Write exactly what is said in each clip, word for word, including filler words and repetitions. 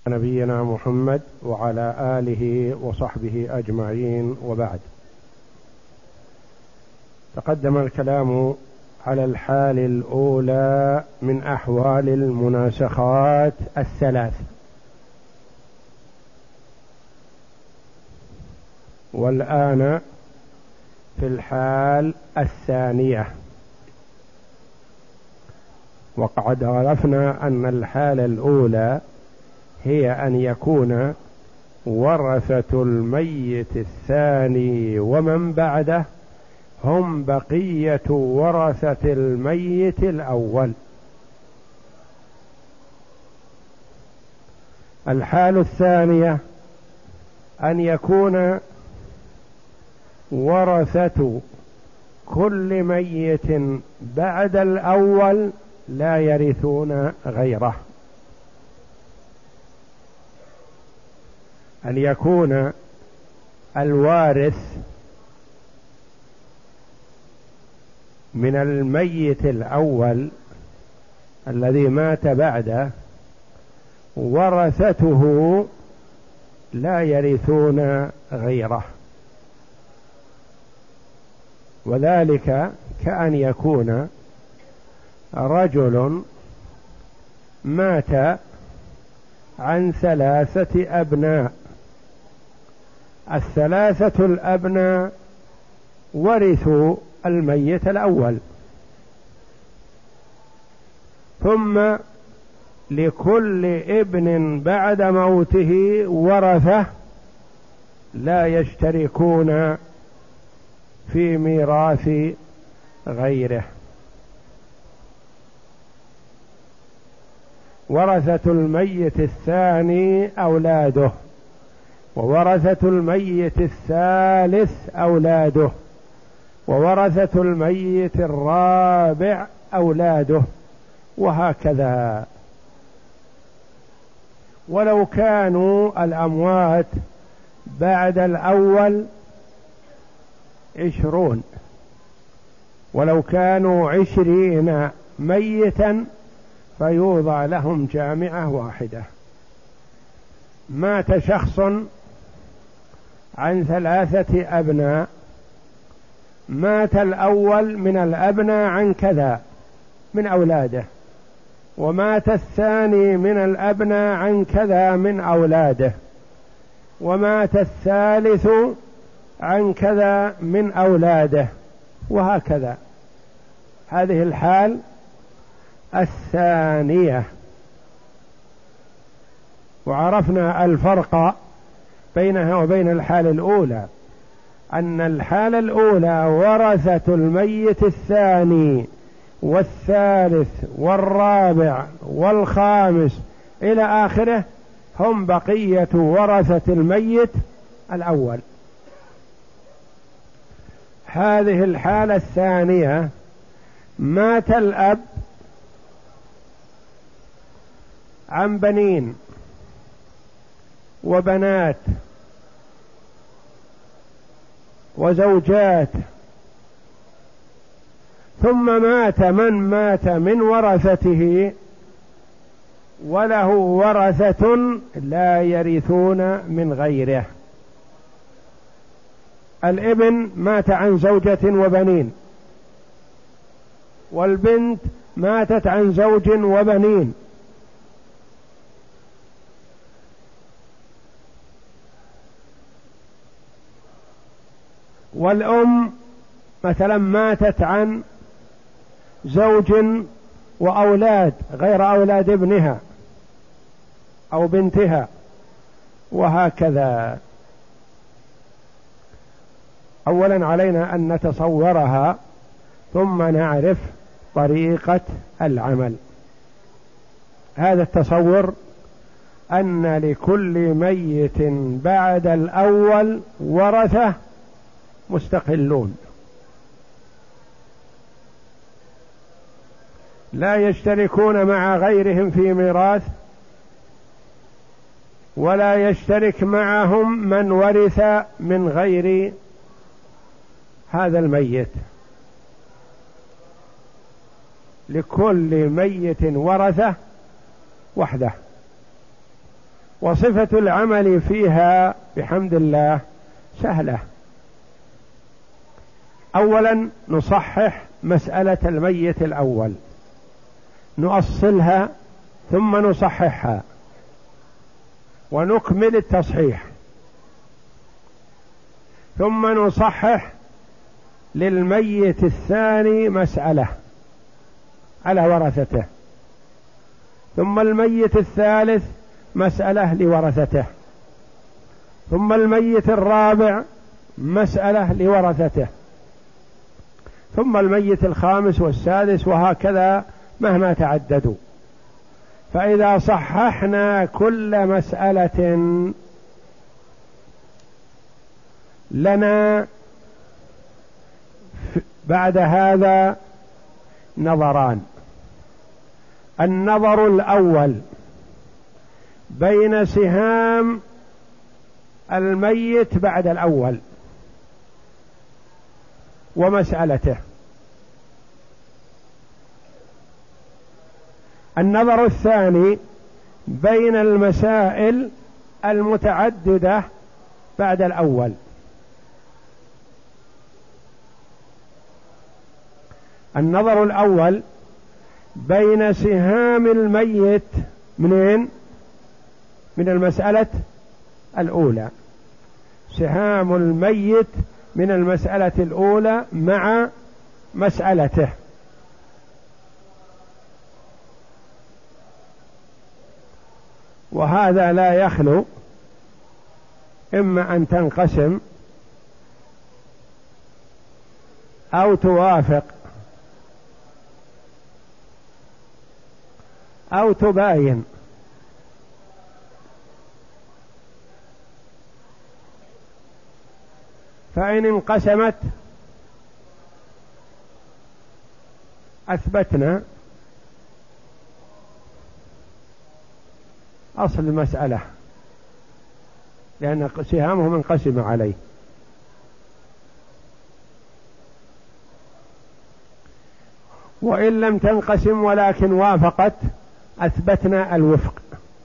نبينا محمد وعلى آله وصحبه أجمعين، وبعد. تقدم الكلام على الحال الأولى من أحوال المناسخات الثلاث، والآن في الحال الثانية. وقد عرفنا أن الحالة الأولى هي أن يكون ورثة الميت الثاني ومن بعده هم بقية ورثة الميت الأول. الحال الثانية أن يكون ورثة كل ميت بعد الأول لا يرثون غيره، أن يكون الوارث من الميت الأول الذي مات بعده ورثته لا يرثون غيره، وذلك كأن يكون رجل مات عن ثلاثة أبناء، الثلاثة الأبناء ورثوا الميت الأول، ثم لكل ابن بعد موته ورثة لا يشتركون في ميراث غيره. ورثة الميت الثاني أولاده، وورثة الميت الثالث أولاده، وورثة الميت الرابع أولاده، وهكذا. ولو كانوا الأموات بعد الأول عشرون، ولو كانوا عشرين ميتا فيوضع لهم جامعة واحدة. مات شخص عن ثلاثة أبناء، مات الأول من الأبناء عن كذا من أولاده، ومات الثاني من الأبناء عن كذا من أولاده، ومات الثالث عن كذا من أولاده، وهكذا. هذه الحال الثانية. وعرفنا الفرق بينها وبين الحال الأولى، أن الحال الأولى ورثة الميت الثاني والثالث والرابع والخامس إلى آخره هم بقية ورثة الميت الأول. هذه الحالة الثانية مات الأب عن بنين وبنات وزوجات، ثم مات من مات من ورثته وله ورثة لا يرثون من غيره. الابن مات عن زوجة وبنين، والبنت ماتت عن زوج وبنين، والأم مثلا ماتت عن زوج وأولاد غير أولاد ابنها أو بنتها، وهكذا. أولا علينا أن نتصورها ثم نعرف طريقة العمل. هذا التصور أن لكل ميت بعد الأول ورثة مستقلون لا يشتركون مع غيرهم في ميراث، ولا يشترك معهم من ورث من غير هذا الميت. لكل ميت ورثة وحده، وصفة العمل فيها بحمد الله سهلة. أولا نصحح مسألة الميت الأول، نؤصلها ثم نصححها ونكمل التصحيح، ثم نصحح للميت الثاني مسألة على ورثته، ثم الميت الثالث مسألة لورثته، ثم الميت الرابع مسألة لورثته، ثم الميت الخامس والسادس، وهكذا مهما تعددوا. فإذا صححنا كل مسألة لنا بعد هذا نظران: النظر الأول بين سهام الميت بعد الأول ومسألته، النظر الثاني بين المسائل المتعددة بعد الأول. النظر الأول بين سهام الميت منين؟ من المسألة الأولى، سهام الميت من المسألة الأولى مع مسألته، وهذا لا يخلو إما أن تنقسم أو توافق أو تباين. فإن انقسمت أثبتنا أصل المسألة لأن سهامه منقسم عليه، وإن لم تنقسم ولكن وافقت أثبتنا الوفق،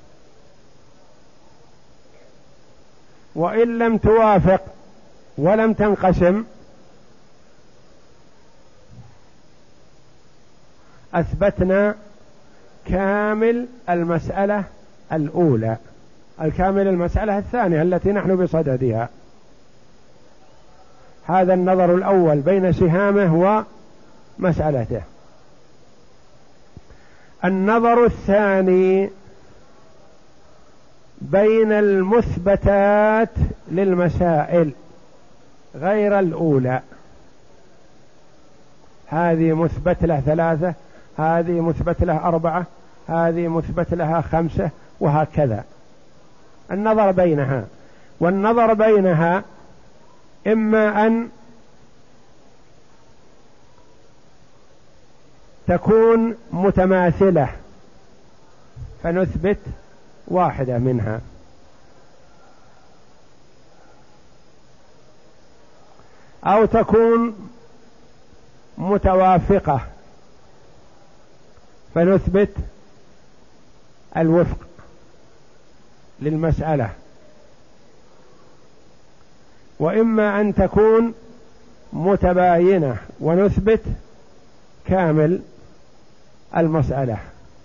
وإن لم توافق ولم تنقسم أثبتنا كامل المسألة الأولى، الكامل المسألة الثانية التي نحن بصددها. هذا النظر الأول بين سهامه ومسألته. النظر الثاني بين المثبتات للمسائل غير الأولى، هذه مثبت له ثلاثة، هذه مثبت له أربعة، هذه مثبت لها خمسة، وهكذا النظر بينها. والنظر بينها إما أن تكون متماثلة فنثبت واحدة منها، أو تكون متوافقة فنثبت الوفق للمسألة، وإما أن تكون متباينة ونثبت كامل المسألة،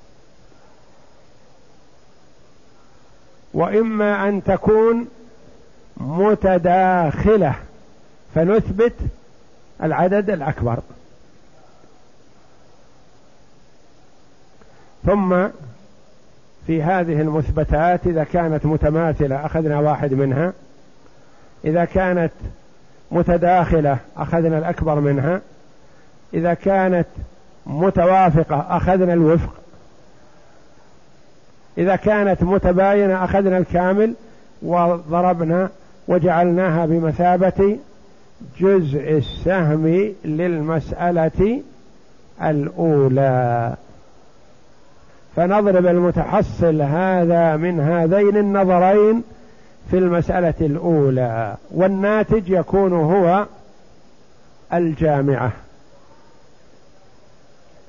وإما أن تكون متداخلة فنثبت العدد الأكبر. ثم في هذه المثبتات إذا كانت متماثلة أخذنا واحد منها، إذا كانت متداخلة أخذنا الأكبر منها، إذا كانت متوافقة أخذنا الوفق، إذا كانت متباينة أخذنا الكامل، وضربنا وجعلناها بمثابة جزء السهم للمسألة الأولى. فنضرب المتحصل هذا من هذين النظرين في المسألة الأولى، والناتج يكون هو الجامعة.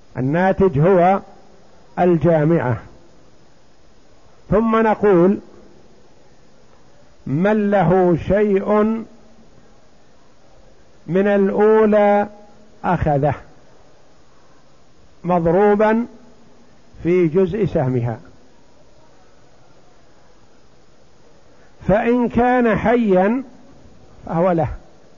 الناتج هو الجامعة. ثم نقول من له شيء من الأولى أخذه مضروبا في جزء سهمها، فإن كان حيا فهو له،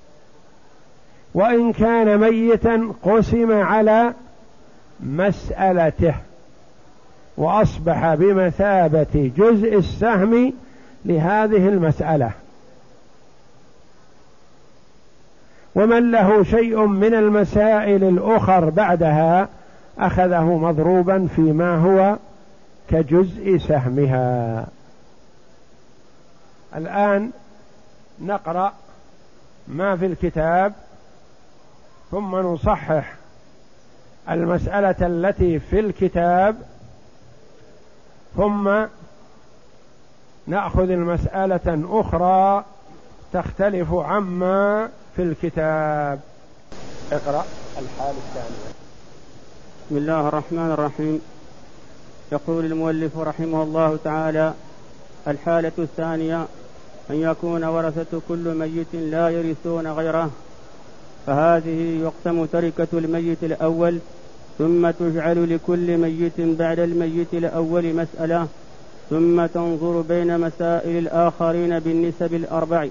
وإن كان ميتا قسم على مسألته وأصبح بمثابة جزء السهم لهذه المسألة. ومن له شيء من المسائل الأخر بعدها أخذه مضروبا فيما هو كجزء سهمها. الآن نقرأ ما في الكتاب ثم نصحح المسألة التي في الكتاب، ثم نأخذ المسألة أخرى تختلف عما في الكتاب. اقرأ الحالة الثانية. بسم الله الرحمن الرحيم. يقول المؤلف رحمه الله تعالى: الحالة الثانية أن يكون ورثة كل ميت لا يرثون غيره، فهذه يقسم تركة الميت الأول، ثم تجعل لكل ميت بعد الميت الأول مسألة، ثم تنظر بين مسائل الآخرين بالنسب الأربع،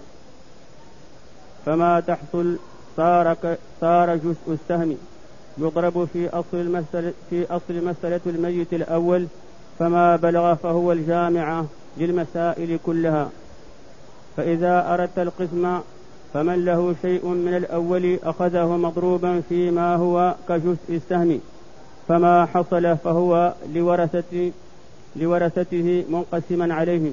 فما تحصل صار, صار جزء السهم يضرب في أصل المسألة, في أصل مسألة الميت الأول، فما بلغ فهو الجامعة للمسائل كلها. فإذا أردت القسم فمن له شيء من الأول أخذه مضروبا فيما هو كجزء السهم، فما حصل فهو لورثته, لورثته منقسما عليهم.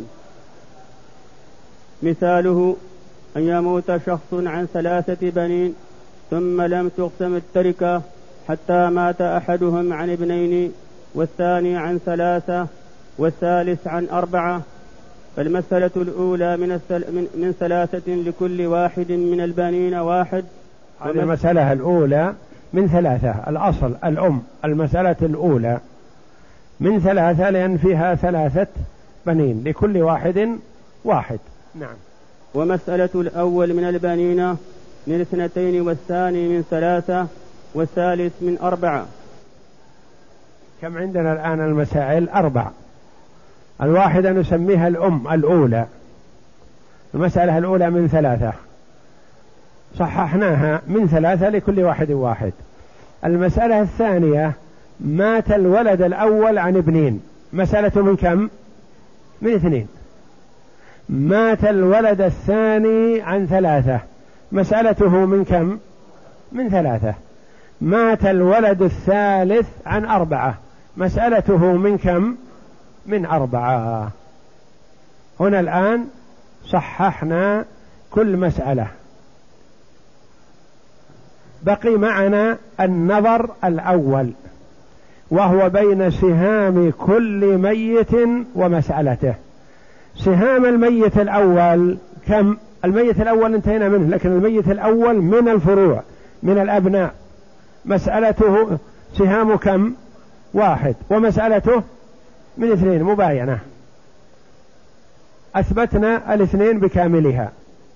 مثاله أن يموت شخص عن ثلاثة بنين ثم لم تقسم التركة حتى مات أحدهم عن ابنين، والثاني عن ثلاثة، والثالث عن أربعة، فالمسألة الأولى من, من, من ثلاثة لكل واحد من البنين واحد. هذه المسألة الأولى من ثلاثة، الأصل الأم المسألة الأولى من ثلاثة لأن فيها ثلاثة بنين لكل واحد واحد. نعم. ومسألة الأول من البنين من اثنتين، والثاني من ثلاثة، والثالث من أربعة. كم عندنا الآن المسائل؟ أربع. الواحدة نسميها الأم الأولى، المسألة الأولى من ثلاثة صححناها من ثلاثة لكل واحد واحد. المسألة الثانية مات الولد الأول عن ابنين، مسألة من كم؟ من اثنين. مات الولد الثاني عن ثلاثة، مسألته من كم؟ من ثلاثة. مات الولد الثالث عن أربعة، مسألته من كم؟ من أربعة. هنا الآن صححنا كل مسألة، بقي معنا النظر الأول وهو بين سهام كل ميت ومسألته. سهام الميت الأول كم؟ الميت الأول انتهينا منه، لكن الميت الأول من الفروع من الأبناء مسألته سهام كم؟ واحد، ومسألته من اثنين مباينة. أثبتنا الاثنين بكاملها.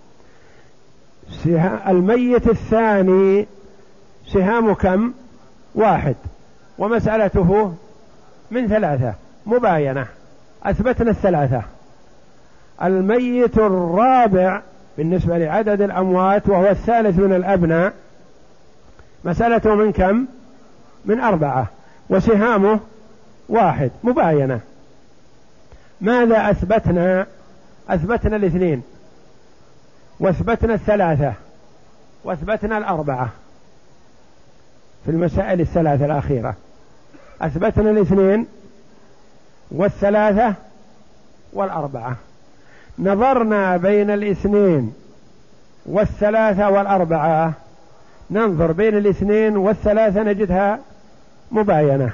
الميت الثاني سهام كم؟ واحد، ومسألته من ثلاثة مباينة، أثبتنا الثلاثة. الميت الرابع بالنسبة لعدد الأموات وهو الثالث من الأبناء مسألته من كم؟ من أربعة، وسهامه واحد مباينة. ماذا أثبتنا؟ أثبتنا الاثنين، واثبتنا الثلاثة، واثبتنا الأربعة. في المسائل الثلاثة الأخيرة أثبتنا الاثنين والثلاثة والأربعة. نظرنا بين الاثنين والثلاثة والأربعة، ننظر بين الاثنين والثلاثة نجدها مباينة،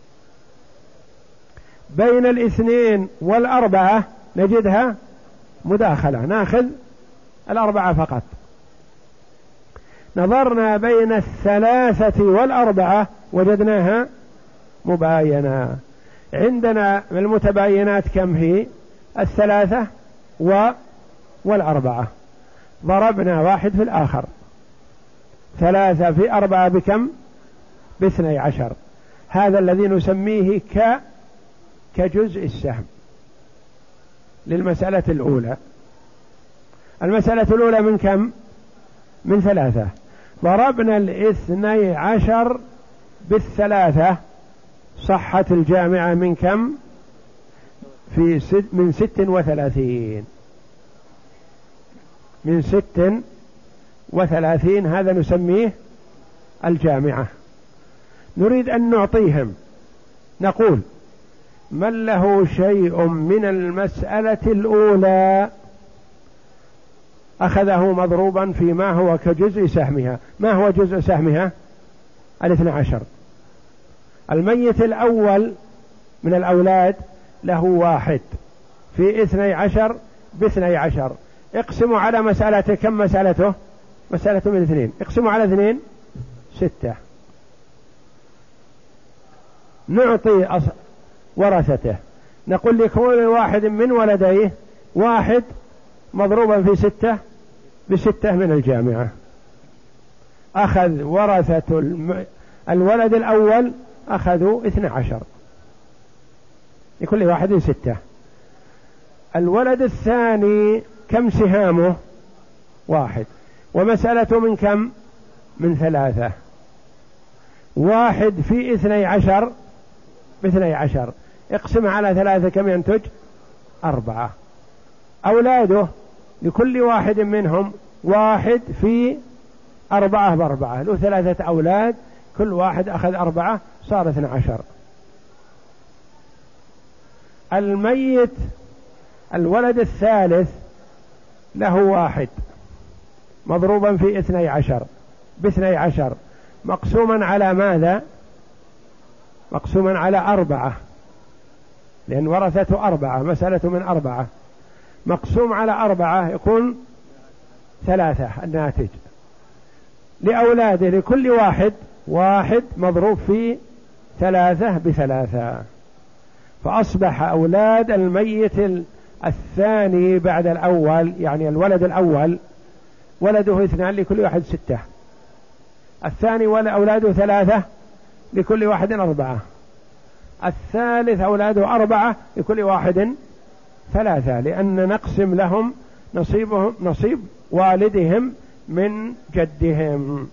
بين الاثنين والأربعة نجدها مداخلة، ناخذ الأربعة فقط. نظرنا بين الثلاثة والأربعة وجدناها مباينة. عندنا المتباينات كم هي؟ الثلاثة والأربعة. ضربنا واحد في الآخر، ثلاثة في أربعة بكم؟ باثني عشر. هذا الذي نسميه ك كجزء السهم للمسألة الأولى. المسألة الأولى من كم؟ من ثلاثة. ضربنا الاثني عشر بالثلاثة، صحت الجامعة من كم؟ في ست من ست وثلاثين، من ست وثلاثين. هذا نسميه الجامعة. نريد أن نعطيهم، نقول من له شيء من المسألة الأولى أخذه مضروبا فيما هو كجزء سهمها. ما هو جزء سهمها؟ الاثنى عشر. الميت الأول من الأولاد له واحد في اثني عشر باثني عشر. اقسموا على مسألته، كم مسألته؟ مسألته من اثنين، اقسموا على اثنين، ستة. نعطي ورثته، نقول لكل واحد من ولديه واحد مضروبا في ستة بستة من الجامعة. أخذ ورثة الولد الأول أخذوا اثنى عشر، لكل واحد ستة. الولد الثاني كم سهامه؟ واحد، ومسألته من كم؟ من ثلاثة. واحد في اثني عشر باثني عشر، اقسم على ثلاثة كم ينتج؟ أربعة. أولاده لكل واحد منهم واحد في أربعة بأربعة، له ثلاثة أولاد، كل واحد أخذ أربعة، صار اثنى عشر. الميت الولد الثالث له واحد مضروبا في اثني عشر باثني عشر، مقسوما على ماذا؟ مقسوما على أربعة، لأن ورثته أربعة، مسألة من أربعة، مقسوم على أربعة يكون ثلاثة الناتج. لأولاده لكل واحد واحد مضروب في ثلاثة بثلاثة، فأصبح أولاد الميت الثاني بعد الأول، يعني الولد الأول ولده اثنان لكل واحد ستة، الثاني أولاده ثلاثة لكل واحد أربعة، الثالث أولاده أربعة لكل واحد ثلاثة، لأن نقسم لهم نصيبهم نصيب والدهم من جدهم.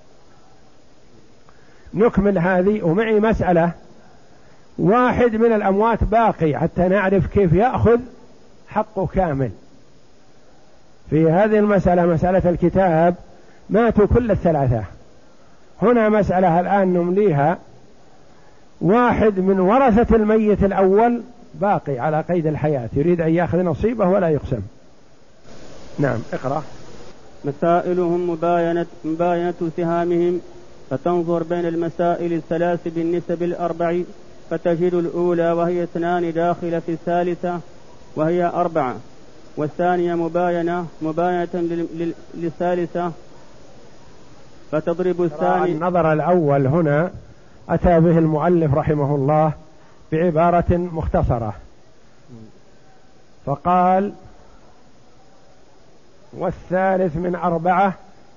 نكمل هذه. ومعي مسألة، واحد من الأموات باقي حتى نعرف كيف يأخذ حقه كامل. في هذه المسألة، مسألة الكتاب، ماتوا كل الثلاثة. هنا مسألة الآن نمليها، واحد من ورثة الميت الأول باقي على قيد الحياة، يريد أن يأخذ نصيبه ولا يقسم. نعم، اقرأ. مسائلهم مباينة, مباينة سهامهم، فتنظر بين المسائل الثلاث بالنسب الأربع، فتجد الأولى وهي اثنان داخل في الثالثة وهي أربعة، والثانية مباينة مباينة للثالثة، فتضرب الثاني. النظر الأول هنا أتى به المؤلف رحمه الله بعبارة مختصرة، فقال: والثالث من أربعة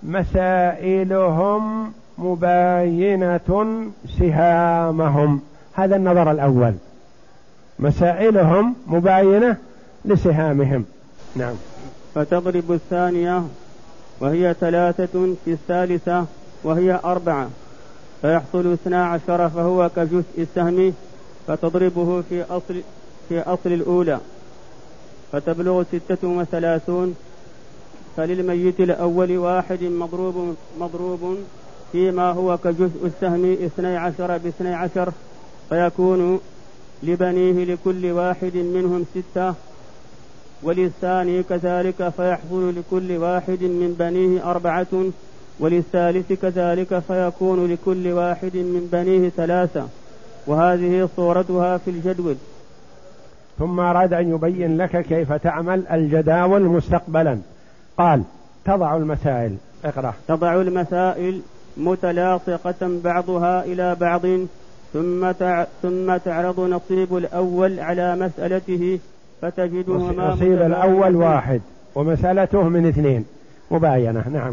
مسائلهم مباينة سهامهم. هذا النظر الأول، مسائلهم مباينة لسهامهم. نعم. فتضرب الثانية وهي ثلاثة في الثالثة وهي أربعة، فيحصل اثنا عشر، فهو كجزء السهم، فتضربه في أصل في أصل الأولى، فتبلغ ستة وثلاثون. فللميت الأول واحد مضروب مضروب فيما هو كجزء السهم اثني عشر باثني عشر، فيكون لبنيه لكل واحد منهم ستة، وللثاني كذلك، فيحصل لكل واحد من بنيه أربعة، وللثالث كذلك، فيكون لكل واحد من بنيه ثلاثة. وهذه صورتها في الجدول. ثم أراد أن يبين لك كيف تعمل الجداول مستقبلا. قال: تضع المسائل. اقرأ. تضع المسائل متلاصقة بعضها إلى بعض، ثم ثم تعرض نصيب الأول على مسألته، فتجده نصيب الأول واحد ومسألته من اثنين مباينة. نعم.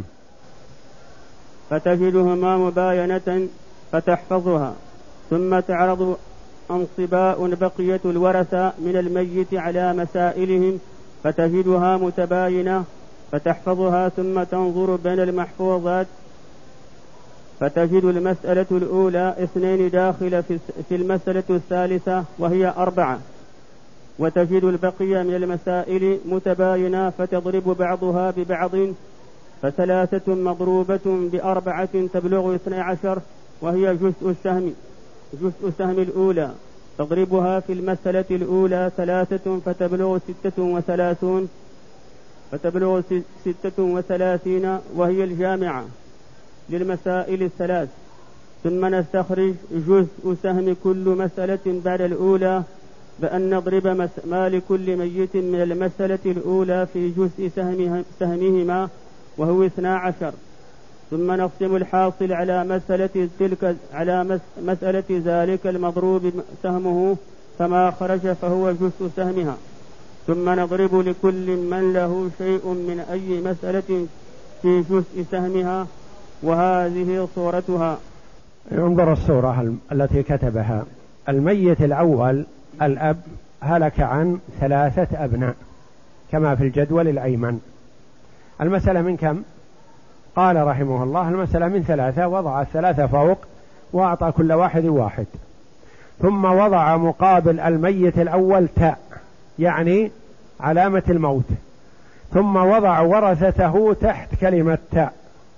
فتجدهما مباينة فتحفظها، ثم تعرض أنصباء بقية الورثة من الميت على مسائلهم فتجدها متباينة فتحفظها، ثم تنظر بين المحفوظات فتجد المسألة الأولى اثنين داخل في المسألة الثالثة وهي أربعة، وتجد البقية من المسائل متباينة فتضرب بعضها ببعض، فثلاثة مضروبة بأربعة تبلغ اثني عشر، وهي جزء السهم جزء السهم الأولى، تضربها في المسألة الأولى ثلاثة فتبلغ ستة وثلاثون فتبلغ ستة وثلاثين، وهي الجامعة للمسائل الثلاث. ثم نستخرج جزء سهم كل مسألة بعد الأولى بأن نضرب مال كل ميت من المسألة الأولى في جزء سهمهما وهو اثنا عشر، ثم نقسم الحاصل على مسألة تلك على مسألة ذلك المضروب سهمه، فما خرج فهو جزء سهمها، ثم نضرب لكل من له شيء من أي مسألة في جزء سهمها، وهذه صورتها. انظر الصورة التي كتبها. الميت الأول الأب هلك عن ثلاثة أبناء كما في الجدول الأيمن. المسألة من كم؟ قال رحمه الله المسألة من ثلاثة، وضع الثلاثة فوق وأعطى كل واحد واحد، ثم وضع مقابل الميت الأول تاء يعني علامة الموت، ثم وضع ورثته تحت كلمة تاء.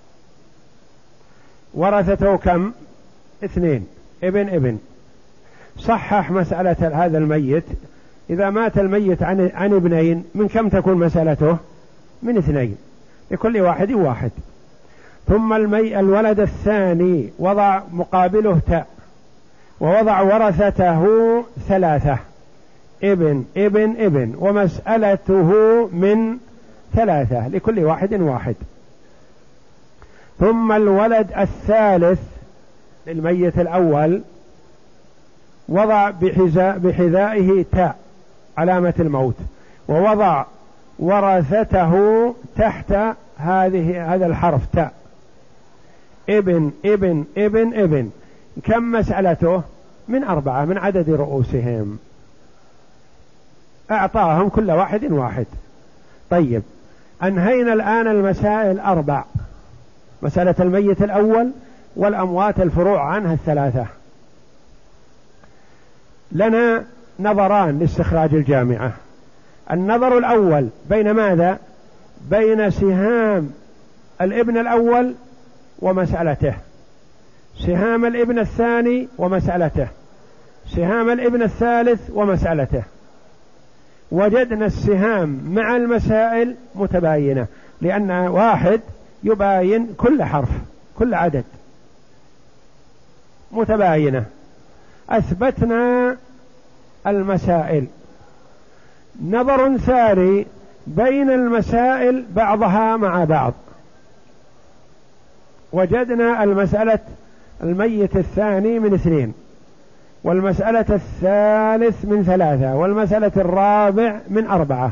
ورثته كم؟ اثنين، ابن ابن. صحح مسألة هذا الميت، إذا مات الميت عن, عن ابنين من كم تكون مسألته؟ من اثنين، لكل واحد واحد. ثم المي الولد الثاني وضع مقابله تاء، ووضع ورثته ثلاثة، ابن ابن ابن، ومسألته من ثلاثة لكل واحد واحد. ثم الولد الثالث للميت الأول وضع بحذاء بحذائه تاء علامة الموت، ووضع ورثته تحت هذه هذا الحرف تاء، ابن ابن ابن ابن. كم مسألته؟ من أربعة من عدد رؤوسهم، أعطاهم كل واحد واحد. طيب، أنهينا الآن المسائل أربع، مسألة الميت الأول والأموات الفروع عنها الثلاثة. لنا نظران لاستخراج الجامعة. النظر الأول بين ماذا؟ بين سهام الابن الأول ومسألته، سهام الابن الثاني ومسألته، سهام الابن الثالث ومسألته. وجدنا السهام مع المسائل متباينة، لأن واحد يباين كل حرف كل عدد متباينة. أثبتنا المسائل. نظر ثاني بين المسائل بعضها مع بعض، وجدنا المسألة الميت الثاني من اثنين، والمسألة الثالث من ثلاثة، والمسألة الرابع من أربعة.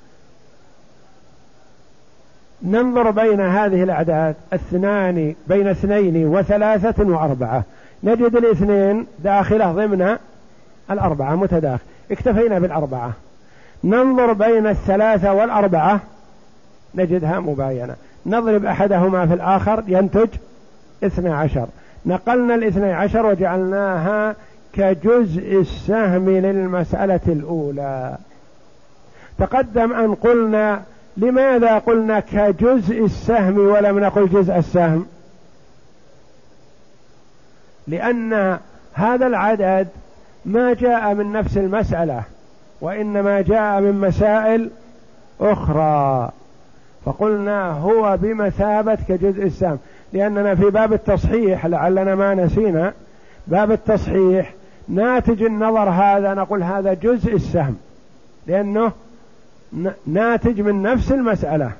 ننظر بين هذه الأعداد، اثنان بين اثنين وثلاثة وأربعة، نجد الاثنين داخلة ضمن الأربعة متداخل، اكتفينا بالأربعة. ننظر بين الثلاثة والأربعة نجدها مباينة، نضرب أحدهما في الآخر ينتج اثنى عشر. نقلنا الاثنى عشر وجعلناها كجزء السهم للمسألة الأولى. تقدم أن قلنا لماذا قلنا كجزء السهم ولم نقل جزء السهم؟ لأن هذا العدد ما جاء من نفس المسألة، وإنما جاء من مسائل أخرى، فقلنا هو بمثابة كجزء السهم. لأننا في باب التصحيح لعلنا ما نسينا، باب التصحيح ناتج النظر هذا نقول هذا جزء السهم، لأنه ناتج من نفس المسألة.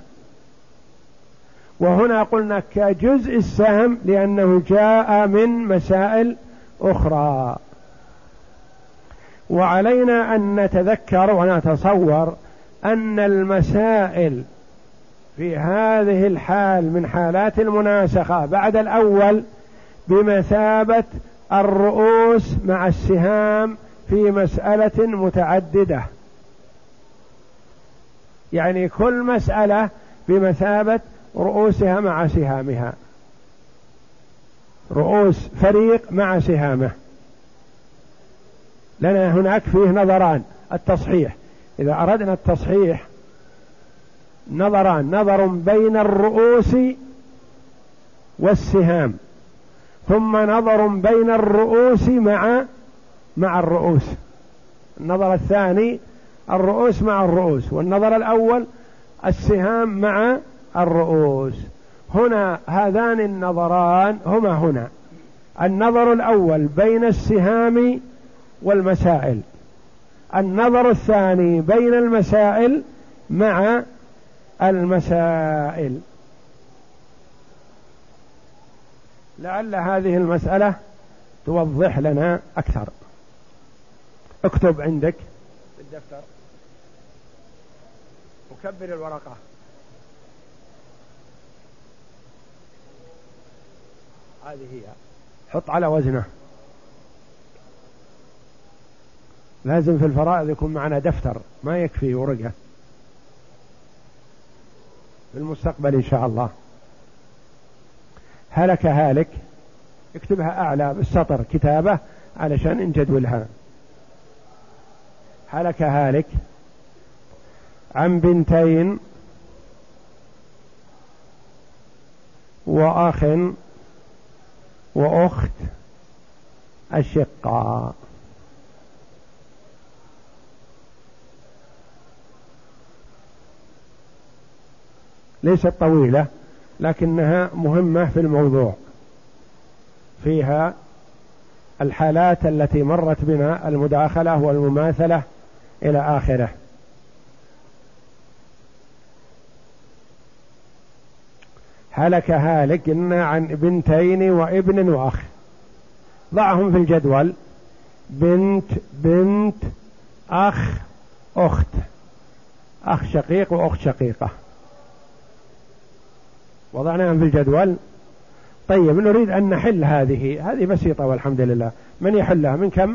وهنا قلنا كجزء السهم لأنه جاء من مسائل أخرى. وعلينا أن نتذكر ونتصور أن المسائل في هذه الحال من حالات المناسخة بعد الأول بمثابة الرؤوس مع السهام في مسألة متعددة، يعني كل مسألة بمثابة رؤوسها مع سهامها، رؤوس فريق مع سهامه. لنا هناك فيه نظران: التصحيح، إذا أردنا التصحيح نظران: نظر بين الرؤوس والسهام، ثم نظر بين الرؤوس مع مع الرؤوس. النظر الثاني الرؤوس مع الرؤوس، والنظر الأول السهام مع الرؤوس. هنا هذان النظران هما هنا: النظر الأول بين السهام والمسائل، النظر الثاني بين المسائل مع المسائل. لعل هذه المسألة توضح لنا أكثر. اكتب عندك بالدفتر وكبر الورقة. هذه هي، حط على وزنه. لازم في الفرائض يكون معنا دفتر، ما يكفي ورقة في المستقبل إن شاء الله. هلك هالك، اكتبها أعلى بالسطر كتابة علشان نجدولها. هلك هالك عن بنتين وأخ وأخت أشقاء. ليست طويلة لكنها مهمة في الموضوع، فيها الحالات التي مرت بنا، المداخلة والمماثلة إلى آخره. هلك هالك قلنا عن بنتين وابن وأخ. ضعهم في الجدول: بنت بنت أخ أخت، أخ شقيق وأخت شقيقة، وضعناهم في الجدول. طيب نريد أن نحل هذه هذه بسيطة والحمد لله. من يحلها؟ من كم؟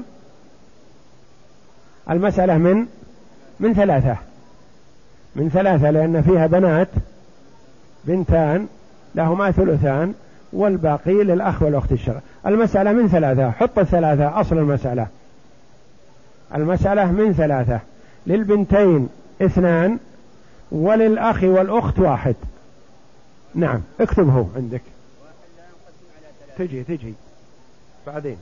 المسألة من من ثلاثة من ثلاثة لأن فيها بنات، بنتان لهما ثلثان والباقي للأخ والأخت الشرع. المسألة من ثلاثة، حط الثلاثة أصل المسألة. المسألة من ثلاثة: للبنتين اثنان وللأخ والأخت واحد. نعم اكتبه عندك، تجي تجي بعدين.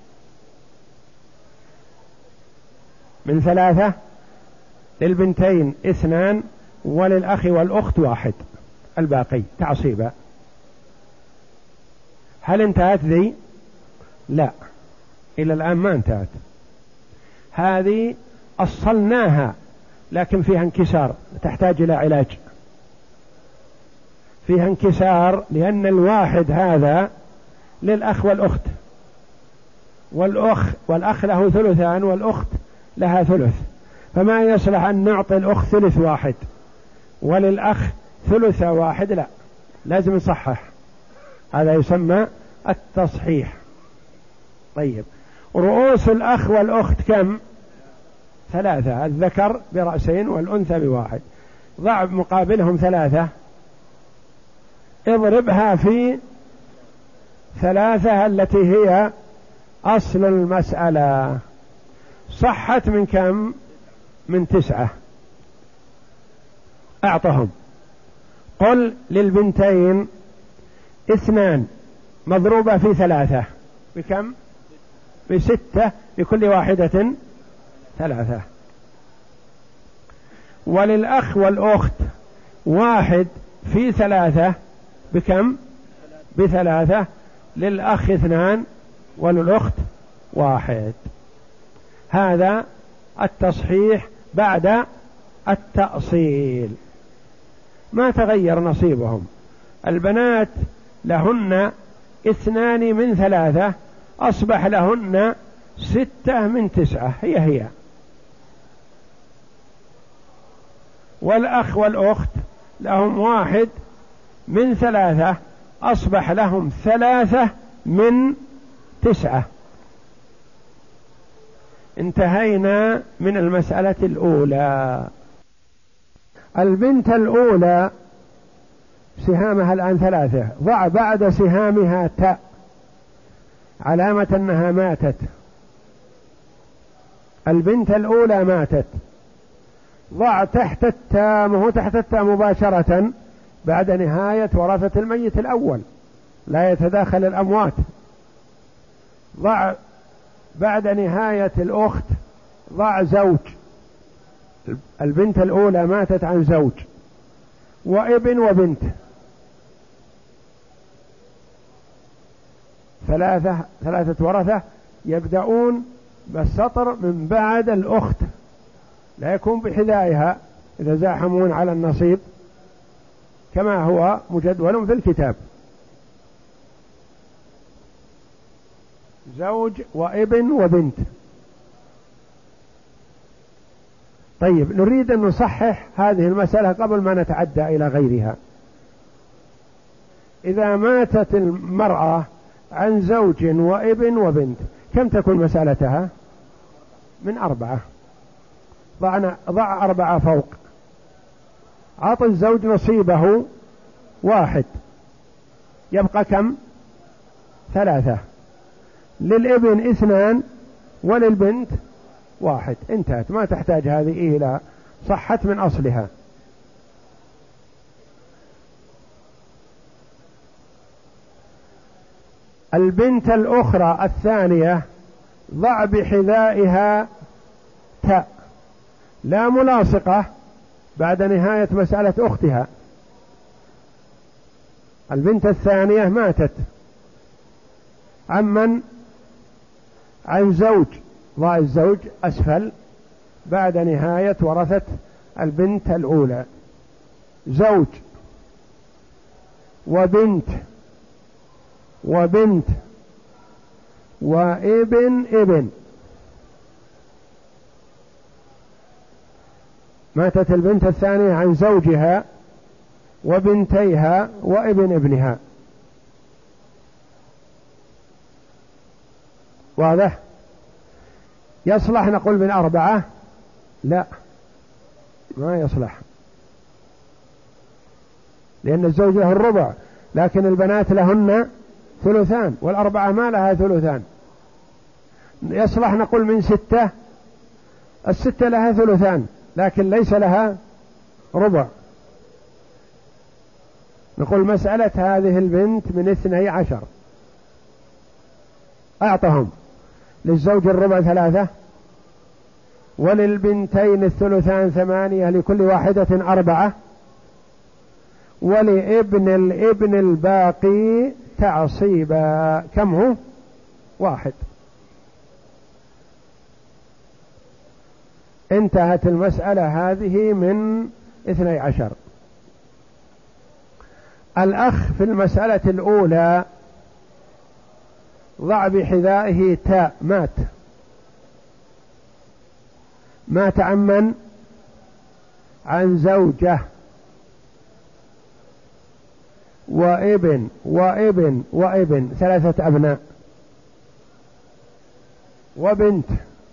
من ذلك للبنتين اثنان وللأخ والأخت واحد، الباقي تعصيبا. هل انتهت ذي؟ لا، إلى الآن ما انتهت. هذه أصلناها لكن فيها انكسار، تحتاج إلى علاج. فيها انكسار لأن الواحد هذا للأخ والأخت، والأخ والأخ له ثلثان والأخت لها ثلث، فما يصلح أن نعطي الأخت ثلث واحد وللأخ ثلث واحد، لا، لازم نصحح. هذا يسمى التصحيح. طيب، رؤوس الأخ والأخت كم؟ ثلاثة، الذكر برأسين والأنثى بواحد. ضع مقابلهم ثلاثة، اضربها في ثلاثة التي هي أصل المسألة. صحت من كم؟ من تسعة. أعطهم. قل للبنتين اثنان مضروبة في ثلاثة بكم؟ بستة، لكل واحدة ثلاثة. وللأخ والأخت واحد في ثلاثة بكم؟ بثلاثة، للأخ اثنان وللأخت واحد. هذا التصحيح بعد التأصيل. ما تغير نصيبهم. البنات لهن اثنان من ثلاثة، أصبح لهن ستة من تسعة، هي هي. والأخ والأخت لهم واحد من ثلاثة، أصبح لهم ثلاثة من تسعة. انتهينا من المسألة الأولى. البنت الأولى سهامها الآن ثلاثة، ضع بعد سهامها تاء علامة أنها ماتت. البنت الأولى ماتت، ضع تحت التاء، مو تحت التاء مباشرة، بعد نهاية ورثة الميت الأول، لا يتداخل الأموات. ضع بعد نهاية الأخت ضع زوج. البنت الأولى ماتت عن زوج وابن وبنت، ثلاثة ثلاثة ورثة يبدأون بالسطر من بعد الأخت، لا يكون بحذائها إذا زاحمون على النصيب كما هو مجدول في الكتاب. زوج وابن وبنت. طيب، نريد أن نصحح هذه المسألة قبل ما نتعدى إلى غيرها. إذا ماتت المرأة عن زوج وابن وبنت كم تكون مسألتها؟ من أربعة. ضعنا ضع أربعة فوق، عطى الزوج نصيبه واحد، يبقى كم؟ ثلاثة. للابن اثنان وللبنت واحد. انتهت، ما تحتاج هذه إلى صحت من أصلها. البنت الأخرى الثانية ضع بحذائها تاء، لا ملاصقة بعد نهاية مسألة أختها. البنت الثانية ماتت عمن؟ عن زوج، ضع الزوج أسفل بعد نهاية ورثة البنت الأولى. زوج وبنت وبنت وابن ابن. ماتت البنت الثانية عن زوجها وبنتيها وابن ابنها. واضح؟ يصلح نقول من أربعة؟ لا، ما يصلح، لأن الزوج له الربع، لكن البنات لهن ثلثان والأربعة ما لها ثلثان. يصلح نقول من ستة؟ الستة لها ثلثان لكن ليس لها ربع. نقول مسألة هذه البنت من اثني عشر، أعطهم للزوج الربع ثلاثة، وللبنتين الثلثان ثمانية، لكل واحدة أربعة، ولابن الابن الباقي تعصيبا. كم هو؟ واحد. انتهت المسألة هذه من اثني عشر. الأخ في المسألة الأولى ضع بحذائه تاء، مات. مات عمن؟ عن زوجة وابن وابن وابن، ثلاثة أبناء، وبنت،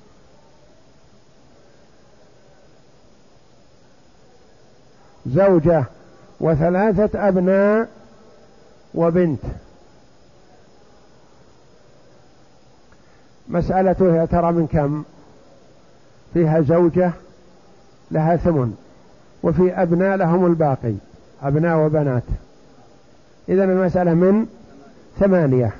زوجة وثلاثة أبناء وبنت. مسألته يا ترى من كم؟ فيها زوجة لها ثمن، وفي أبناء لهم الباقي، أبناء وبنات. إذن المسألة من ثمانية.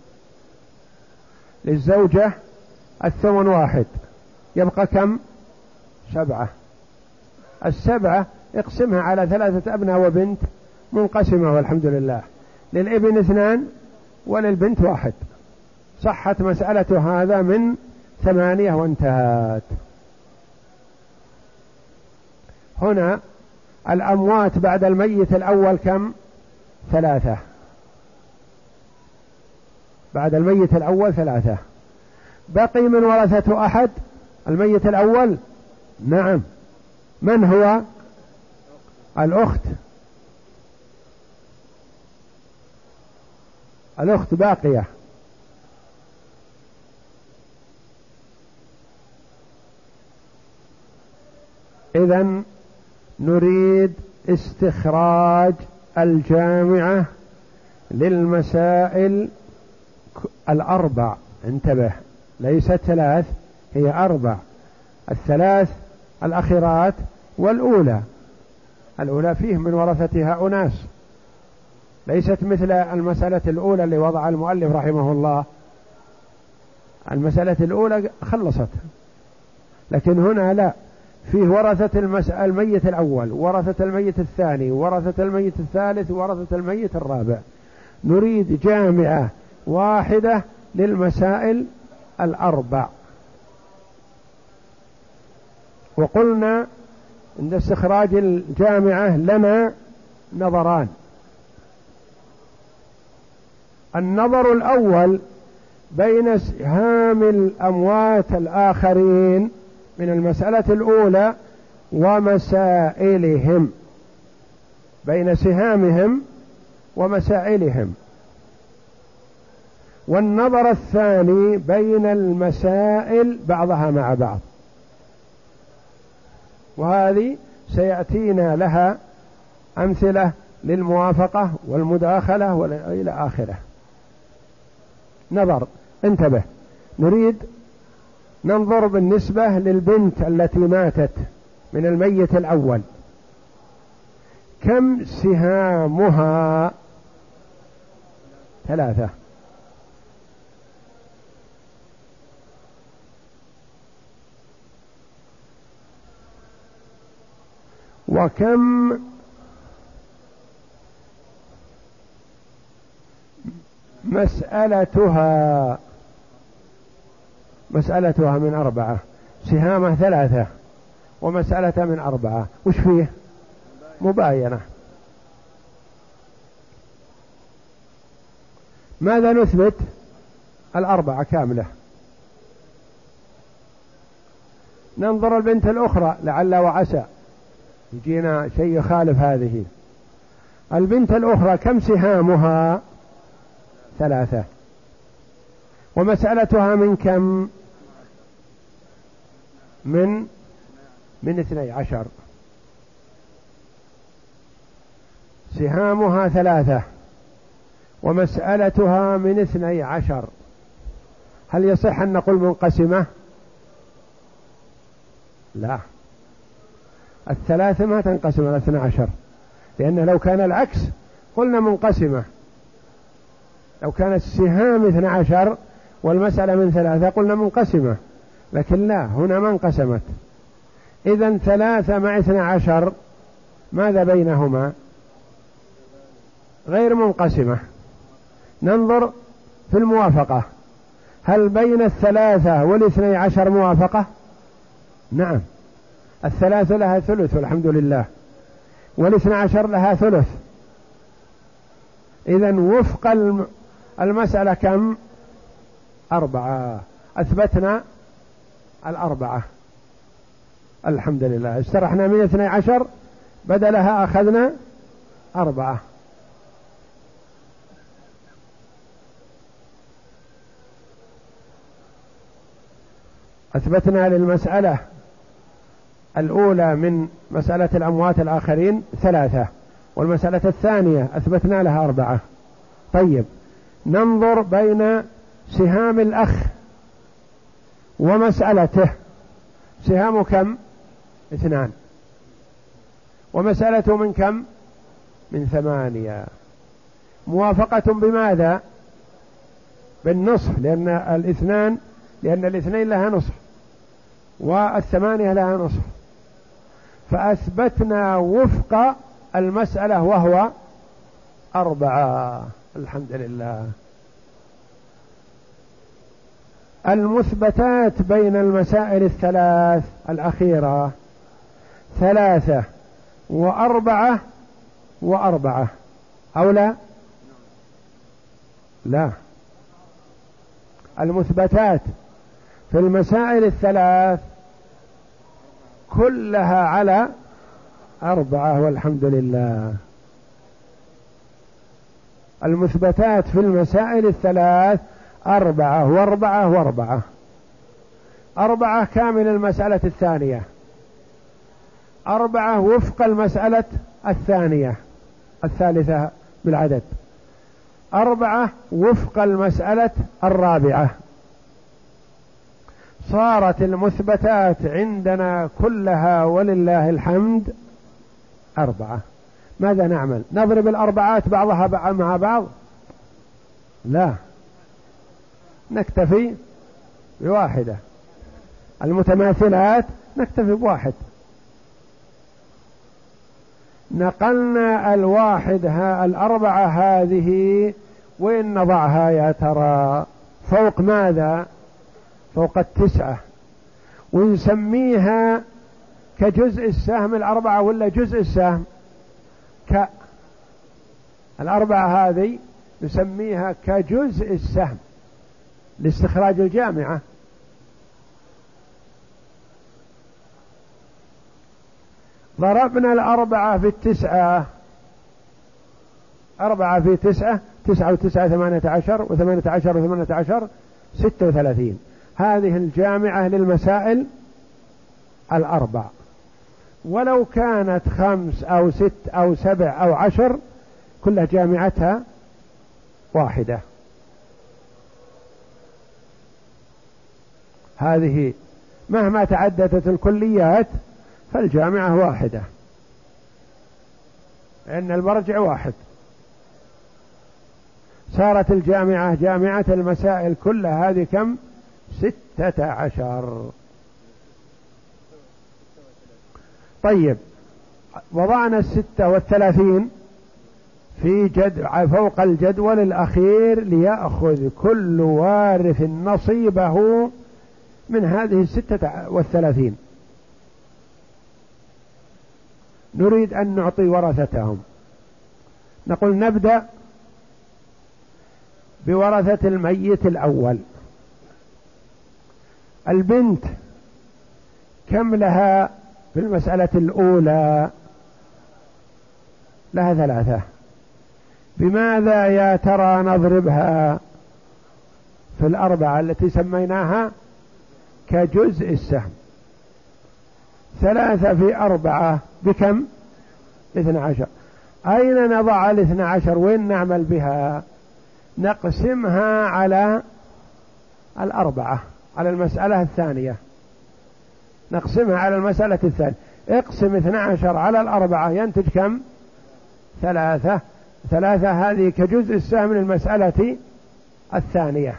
للزوجة الثمن واحد، يبقى كم؟ سبعة. السبعة اقسمها على ثلاثة أبناء وبنت، منقسمة والحمد لله. للابن اثنان وللبنت واحد. صحت مسألة هذا من ثمانية وانتهت. هنا الأموات بعد الميت الأول كم؟ ثلاثة. بعد الميت الأول ثلاثة. بقي من ورثة أحد الميت الأول؟ نعم. من هو؟ الأخت الأخت باقية. إذن نريد استخراج الجامعة للمسائل الأربع، انتبه، ليست ثلاث، هي أربع، الثلاث الأخيرات والأولى. الأولى فيه من ورثتها أناس، ليست مثل المسألة الأولى اللي وضع المؤلف رحمه الله، المسألة الأولى خلصت، لكن هنا لا، فيه ورثة الميت الأول، ورثة الميت الثاني، ورثة الميت الثالث، ورثة الميت الرابع. نريد جامعة واحدة للمسائل الأربع. وقلنا عند استخراج الجامعة لنا نظران. النظر الأول بين سهام الأموات الآخرين من المسألة الأولى ومسائلهم، بين سهامهم ومسائلهم. والنظر الثاني بين المسائل بعضها مع بعض، وهذه سيأتينا لها أمثلة للموافقة والمداخلة وإلى آخره. نظر، انتبه، نريد ننظر بالنسبة للبنت التي ماتت من الميت الأول، كم سهامها؟ ثلاثة. وكم مسألتها؟ مسألتها من أربعة، سهامه ثلاثة ومسألة من أربعة، وش فيه؟ مباينة. ماذا نثبت؟ الأربعة كاملة. ننظر البنت الأخرى لعل وعسى يجينا شيء يخالف هذه. البنت الأخرى كم سهامها؟ ثلاثة، ومسألتها من كم؟ من من اثني عشر. سهامها ثلاثة ومسألتها من اثني عشر. هل يصح أن نقول منقسمة؟ لا، الثلاثة ما تنقسم على اثني عشر، لأن لو كان العكس قلنا منقسمة. لو كانت السهام اثني عشر والمسألة من ثلاثة قلنا منقسمة، لكن لا، هنا ما انقسمت. إذن ثلاثة مع اثني عشر ماذا بينهما؟ غير منقسمة. ننظر في الموافقة، هل بين الثلاثة والاثني عشر موافقة؟ نعم، الثلاثة لها ثلث والحمد لله، والاثني عشر لها ثلث. إذن وفق المسألة كم؟ أربعة. أثبتنا الأربعة، الحمد لله، استرحنا من اثني عشر، بدلها أخذنا أربعة. أثبتنا للمسألة الأولى من مسألة الأموات الآخرين ثلاثة، والمسألة الثانية أثبتنا لها أربعة. طيب، ننظر بين سهام الأخ ومسألته، سهام كم؟ اثنان، ومسألته من كم؟ من ثمانية. موافقة بماذا؟ بالنصف، لأن الاثنان لأن الاثنين لها نصف والثمانية لها نصف، فأثبتنا وفق المسألة وهو أربعة، الحمد لله. المثبتات بين المسائل الثلاث الأخيرة ثلاثة وأربعة وأربعة، أو لا؟ لا، المثبتات في المسائل الثلاث كلها على أربعة والحمد لله. المثبتات في المسائل الثلاث أربعة وأربعة وأربعة. أربعة كامل المسألة الثانية، أربعة وفق المسألة الثانية الثالثة بالعدد، أربعة وفق المسألة الرابعة. صارت المثبتات عندنا كلها ولله الحمد أربعة. ماذا نعمل؟ نضرب الأربعات بعضها مع بعض؟ لا، نكتفي بواحدة. المتماثلات نكتفي بواحد. نقلنا الواحد ها الأربعة هذه وين نضعها يا ترى؟ فوق ماذا؟ فوق التسعة، ونسميها كجزء السهم الأربعة ولا جزء السهم؟ ك الأربعة هذه نسميها كجزء السهم لاستخراج الجامعة. ضربنا الأربعة في التسعة، أربعة في تسعة، تسعة وتسعة ثمانية عشر، وثمانية عشر وثمانية عشر ستة وثلاثين. هذه الجامعة للمسائل الأربع. ولو كانت خمس أو ست أو سبع أو عشر كلها جامعتها واحدة. هذه مهما تعددت الكليات فالجامعة واحدة، لأن المرجع واحد. صارت الجامعة جامعة المسائل كلها هذه كم؟ ستة عشر. طيب، وضعنا الستة والثلاثين في جد فوق الجدول الأخير ليأخذ كل وارث نصيبه من هذه الستة والثلاثين. نريد أن نعطي ورثتهم. نقول نبدأ بورثة الميت الأول. البنت كم لها في المسألة الأولى؟ لها ثلاثة. بماذا يا ترى نضربها في الأربعة التي سميناها كجزء السهم؟ ثلاثة في أربعة بكم؟ اثنى عشر. أين نضع الاثنى عشر؟ وين نعمل بها؟ نقسمها على الأربعة، على المسألة الثانية. نقسمها على المسألة الثانية. اقسم اثنى عشر على الأربعة ينتج كم؟ ثلاثة. ثلاثة هذه كجزء السهم للمسألة الثانية.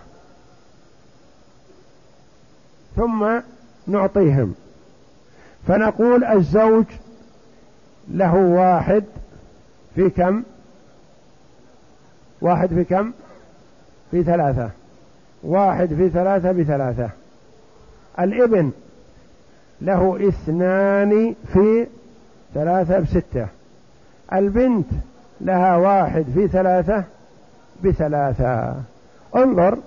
ثم نعطيهم، فنقول الزوج له واحد في كم؟ واحد في كم؟ في ثلاثة. واحد في ثلاثة بثلاثة. الابن له اثنان في ثلاثة بستة. البنت لها واحد في ثلاثة بثلاثة. انظر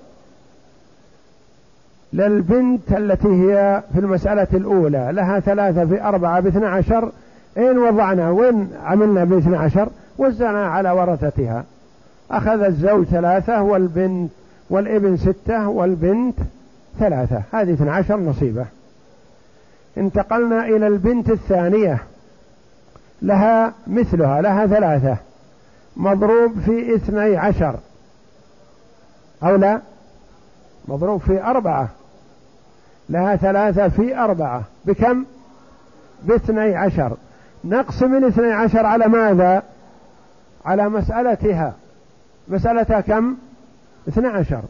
للبنت التي هي في المسألة الأولى لها ثلاثة في أربعة باثنى عشر. إن وضعنا وين عملنا باثنى عشر؟ وزعنا على ورثتها. أخذ الزوج ثلاثة والبنت والابن ستة والبنت ثلاثة، هذه اثنى عشر نصيبه. انتقلنا إلى البنت الثانية لها مثلها، لها ثلاثة مضروب في اثني عشر، أو لا مضروب في أربعة، لها ثلاثة في أربعة بكم؟ باثني عشر. نقسم الاثني عشر على ماذا؟ على مسألتها. مسألتها كم؟ اثني عشر.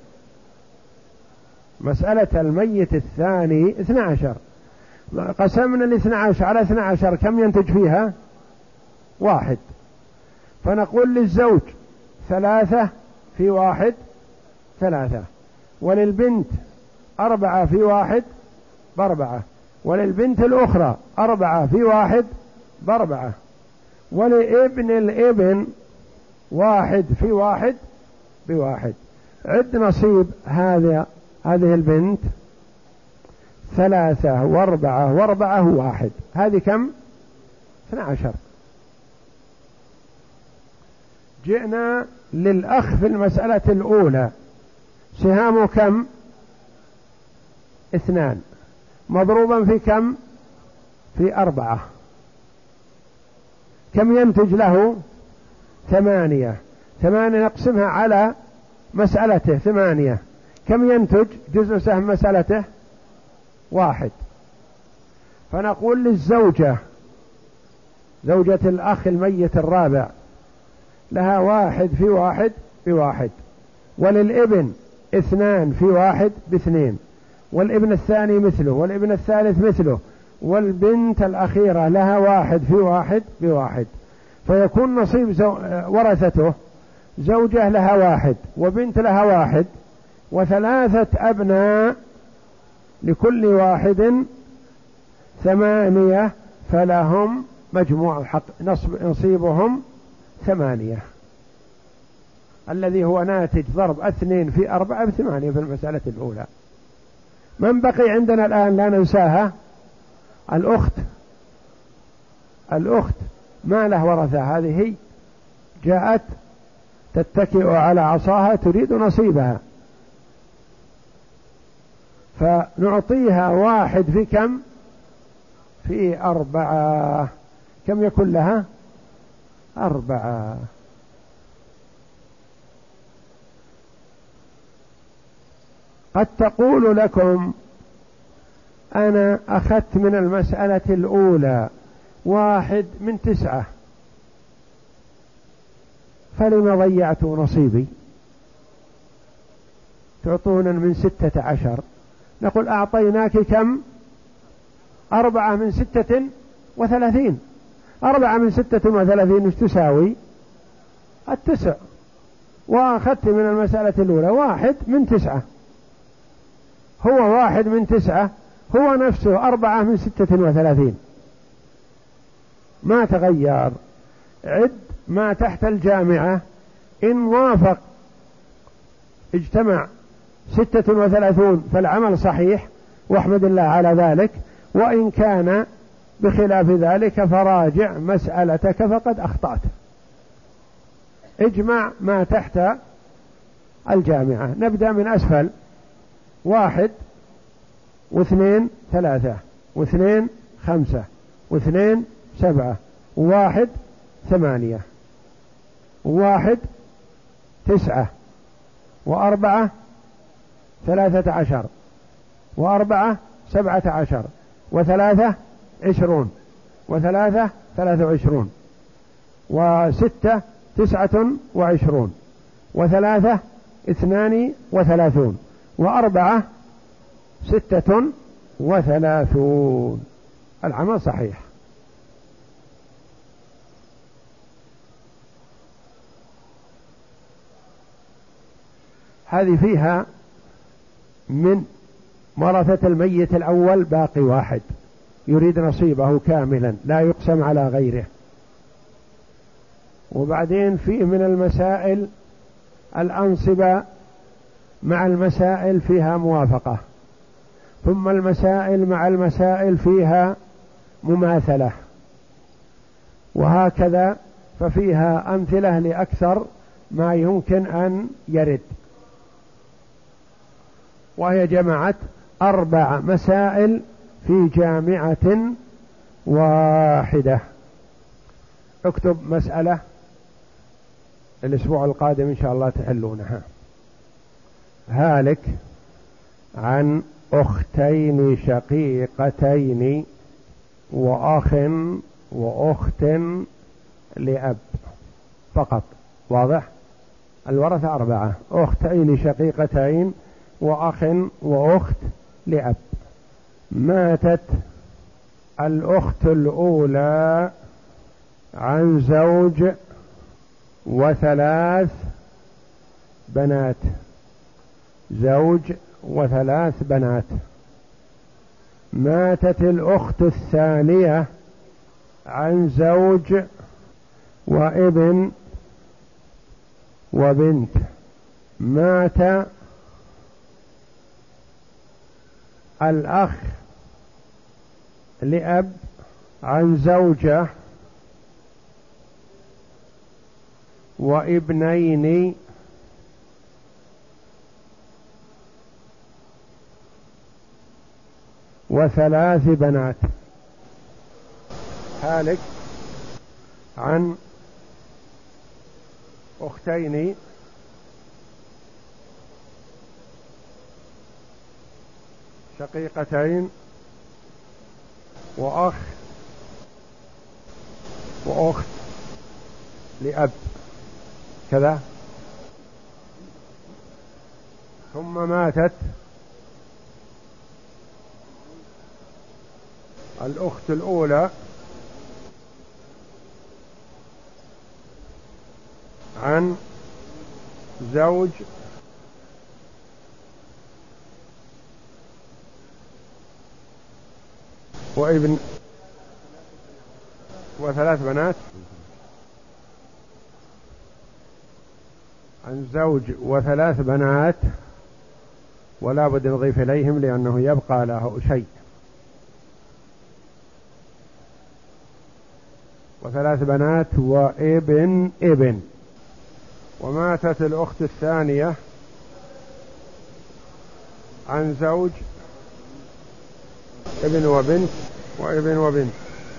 مسألة الميت الثاني اثني عشر. قسمنا الاثني عشر على اثني عشر كم ينتج فيها؟ واحد. فنقول للزوج ثلاثة في واحد ثلاثة، وللبنت أربعة في واحد بأربعة، وللبنت الأخرى أربعة في واحد بأربعة، ولابن الابن واحد في واحد بواحد. عد نصيب هذا هذه البنت ثلاثة وأربعة وأربعة واحد، هذه كم؟ اثنا عشر. جئنا للأخ في المسألة الأولى، سهامه كم؟ اثنان، مضروبا في كم؟ في أربعة، كم ينتج له؟ ثمانية. ثمانية نقسمها على مسألته ثمانية، كم ينتج جزء سهم مسألته؟ واحد. فنقول للزوجة، زوجة الأخ الميت الرابع، لها واحد في واحد بواحد، وللابن اثنان في واحد باثنين، والابن الثاني مثله، والابن الثالث مثله، والبنت الأخيرة لها واحد في واحد بواحد. فيكون نصيب زو... ورثته زوجة لها واحد، وبنت لها واحد، وثلاثة أبناء لكل واحد ثمانية، فلهم مجموع حق نصيبهم ثمانية، الذي هو ناتج ضرب اثنين في أربعة بثمانية في المسألة الأولى. من بقي عندنا الآن لا ننساها؟ الأخت. الأخت ما له ورثة، هذه هي جاءت تتكئ على عصاها تريد نصيبها، فنعطيها واحد في كم؟ في أربعة. كم يكون لها؟ أربعة. قد تقول لكم أنا أخذت من المسألة الأولى واحد من تسعة، فلما ضيعت نصيبي؟ تعطونا من ستة عشر. نقول أعطيناك كم؟ أربعة من ستة وثلاثين. أربعة من ستة وثلاثين ايش تساوي؟ التسع. وأخذت من المسألة الأولى واحد من تسعة، هو واحد من تسعة هو نفسه أربعة من ستة وثلاثين، ما تغير. عد ما تحت الجامعة، إن وافق اجتمع ستة وثلاثون فالعمل صحيح واحمد الله على ذلك، وإن كان بخلاف ذلك فراجع مسألتك فقد أخطأت. اجمع ما تحت الجامعة. نبدأ من أسفل، واحد واثنين ثلاثة، واثنين خمسة، واثنين سبعة، وواحد ثمانية، وواحد تسعة، وأربعة ثلاثة عشر، وأربعة سبعة عشر، وثلاثة عشرون، وثلاثة ثلاثة وعشرون، وستة تسعة وعشرون، وثلاثة اثنان وثلاثون، وأربعة ستة وثلاثون. العمل صحيح. هذه فيها من ورثة الميت الأول باقي واحد يريد نصيبه كاملا لا يقسم على غيره. وبعدين فيه من المسائل الأنصبة مع المسائل فيها موافقة، ثم المسائل مع المسائل فيها مماثلة، وهكذا. ففيها أمثلة لأكثر ما يمكن أن يرد، وهي جمعت أربع مسائل في جامعة واحدة. اكتب مسألة الأسبوع القادم إن شاء الله تحلونها. هالك عن أختين شقيقتين وأخ وأخت لأب فقط. واضح؟ الورثة أربعة: أختين شقيقتين وأخ وأخت لأب. ماتت الأخت الأولى عن زوج وثلاث بنات، زوج وثلاث بنات. ماتت الأخت الثانية عن زوج وابن وبنت. مات الأخ لأب عن زوجة وابنين وثلاث بنات. هالك عن أختين شقيقتين وأخ وأخت لأب كذا، ثم ماتت الأخت الأولى عن زوج وابن وثلاث بنات، عن زوج وثلاث بنات، ولا بد نضيف إليهم لأنه يبقى له شيء، وثلاث بنات وابن ابن. وماتت الأخت الثانية عن زوج ابن وبنت وابن وبنت.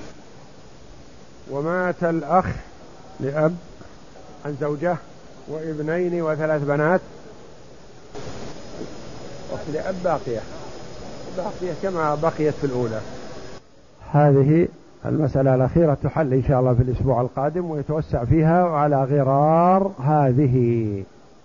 ومات الأخ لأب عن زوجة وابنين وثلاث بنات. أخت لأب باقية باقية كما بقيت في الأولى. هذه المسألة الأخيرة تحل إن شاء الله في الأسبوع القادم ويتوسع فيها على غرار هذه،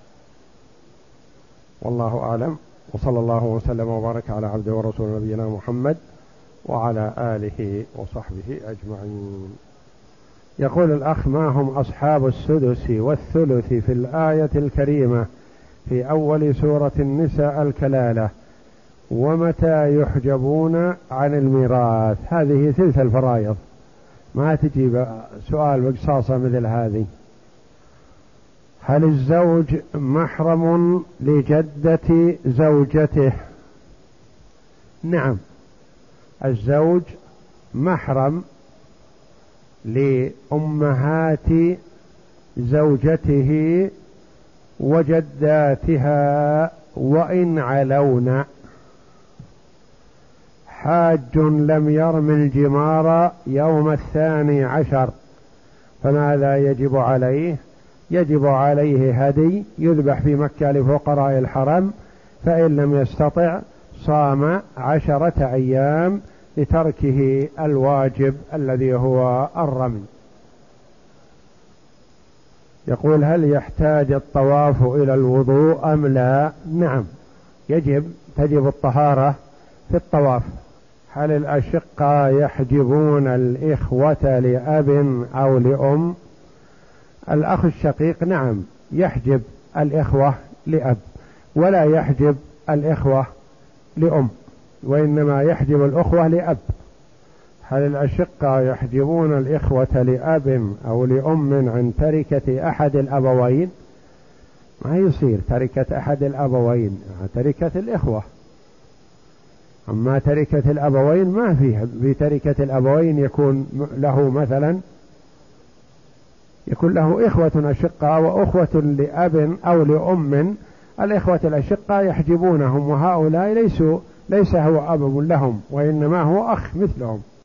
والله أعلم. وصلى الله وسلم وبارك على عبده ورسول نبينا محمد وعلى آله وصحبه أجمعين. يقول الأخ: ما هم أصحاب السدس والثلث في الآية الكريمة في أول سورة النساء الكلالة، ومتى يحجبون عن الميراث؟ هذه ثلث الفرائض، ما تجيب سؤال بقصاصة مثل هذه. هل الزوج محرم لجدة زوجته؟ نعم، الزوج محرم لأمهات زوجته وجداتها وإن علون. حاج لم يرم الجمار يوم الثاني عشر فماذا يجب عليه؟ يجب عليه هدي يذبح في مكة لفقراء الحرم، فإن لم يستطع صام عشرة أيام لتركه الواجب الذي هو الرمي. يقول: هل يحتاج الطواف إلى الوضوء أم لا؟ نعم، يجب تجب الطهارة في الطواف. هل الأشقة يحجبون الإخوة لأب أو لأم؟ الأخ الشقيق نعم يحجب الإخوة لأب، ولا يحجب الإخوة لأم، وإنما يحجب الأخوة لأب. هل الأشقة يحجبون الإخوة لأب أو لأم عن تركة أحد الأبوين؟ ما يصير تركة أحد الأبوين، تركة الإخوة. أما تركة الأبوين ما فيها، بتركة الأبوين يكون له مثلا يكون له إخوة أشقاء وأخوة لأب أو لأم، الإخوة الأشقاء يحجبونهم، وهؤلاء ليسوا ليس هو أب لهم، وإنما هو أخ مثلهم.